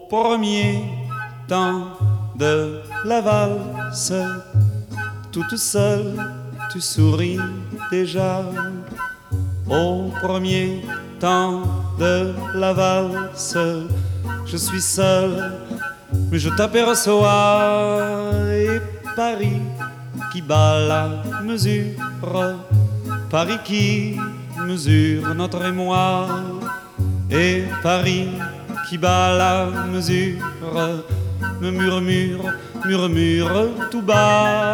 premier temps de la valse, toute seule, tu souris déjà. Au premier temps de la valse, je suis seul, mais je t'aperçois. Et Paris qui bat la mesure, Paris qui mesure notre émoi. Et Paris qui bat la mesure me murmure tout bas.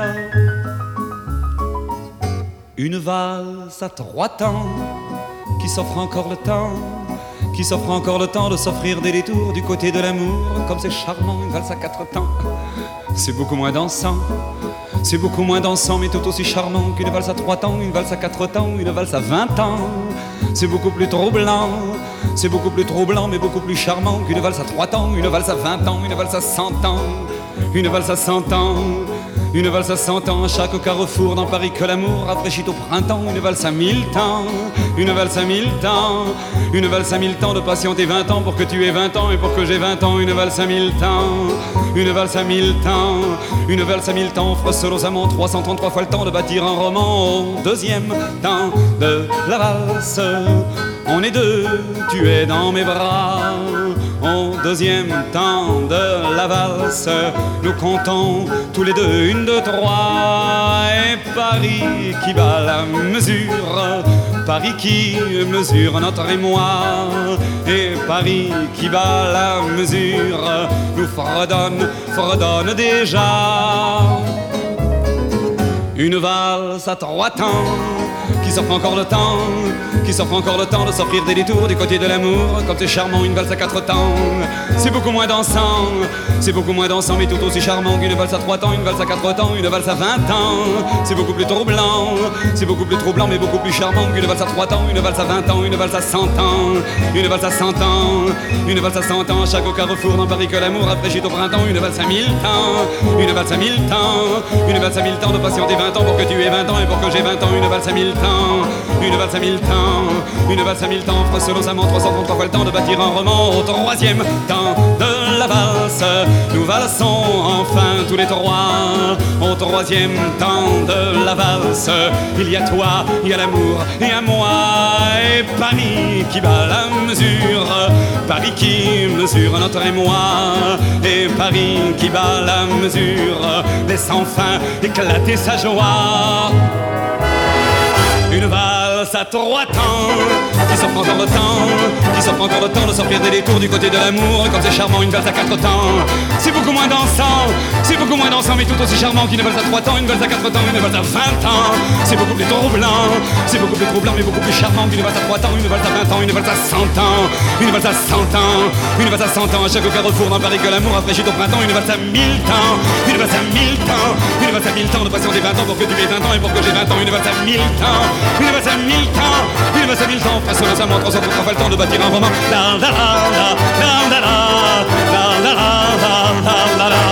Une valse à 3 temps qui s'offre encore le temps, qui s'offre encore le temps de s'offrir des détours du côté de l'amour. Comme c'est charmant, une valse à 4 temps, c'est beaucoup moins dansant. C'est beaucoup moins dansant mais tout aussi charmant qu'une valse à 3 temps, une valse à 4 temps, une valse à 20 ans. C'est beaucoup plus troublant, c'est beaucoup plus troublant mais beaucoup plus charmant qu'une valse à 3 temps, une valse à 20 ans, une valse à 100 ans, une valse à 100 ans. Une valse à 100 ans, à chaque carrefour dans Paris que l'amour rafraîchit au printemps. Une valse à 1000 temps, une valse à 1000 temps, une valse à 1000 temps de patienter 20 ans pour que tu aies 20 ans et pour que j'ai 20 ans. Une valse à 1000 temps, une valse à 1000 temps, une valse à 1000 temps offre seul aux amants 333 fois le temps de bâtir un roman. Au deuxième temps de la valse, on est deux, tu es dans mes bras. Au deuxième temps de la valse, nous comptons tous les deux 1, 2, 3. Et Paris qui bat la mesure, Paris qui mesure notre émoi. Et Paris qui bat la mesure nous fredonne déjà. Une valse à 3 temps qui s'offre encore le temps, qui s'offre encore le temps de s'offrir des détours du côté de l'amour. Comme c'est charmant, une valse à 4 temps, c'est beaucoup moins dansant, c'est beaucoup moins dansant mais tout aussi charmant qu'une valse à 3 temps, une valse à 4 temps, une valse à 20 ans. C'est beaucoup plus troublant, c'est beaucoup plus troublant mais beaucoup plus charmant qu'une valse à 3 temps, une valse à 20 ans, une valse à 100 ans, une valse à 100 ans, une valse à 100 ans. À chaque carrefour dans Paris que l'amour rafraîchit au printemps. Une valse à 1000 temps, une valse à 1000 temps, une valse à 1000 temps de patienter 20 ans pour que tu aies 20 ans et pour que j'ai 20 ans. Une valse à 1000 temps, une valse à 1000 temps, une valse à 1000 temps offre seul aux amants 333 fois le temps de bâtir un roman. Au troisième temps de la valse, nous valsons enfin tous les trois. Au troisième temps de la valse, il y a toi, il y a l'amour et à moi. Et Paris qui bat la mesure, Paris qui mesure notre émoi. Et Paris qui bat la mesure laisse enfin éclater sa joie. Une valse à 3 temps qui s'offre encore le temps, qui s'offre encore le temps de s'offrir des détours du côté de l'amour. Comme c'est charmant, une valse à 4 temps, c'est beaucoup moins dansant, c'est beaucoup moins dansant mais tout aussi charmant qu'une valse à 3 temps, une valse à 4 temps, une valse à 20 ans. C'est beaucoup plus troublant, c'est beaucoup plus troublant mais beaucoup plus charmant qu'une valse à 3 temps, une valse à 20 ans, une valse à 100 ans, une valse à 100 ans, une valse à 100 ans. À chaque carrefour dans Paris que l'amour rafraîchit au printemps. Une valse à 1000 temps, une valse à 1000 temps, une valse à 1000 temps de patienter 20 ans pour que tu aies 20 ans et pour que j'ai 20 ans. Une valse à 1000 temps, une valse à 1000 temps, une valse à 1000 temps. Face aux amants 333 fois le temps de bâtir un roman. La la la la la la la la la la la la la.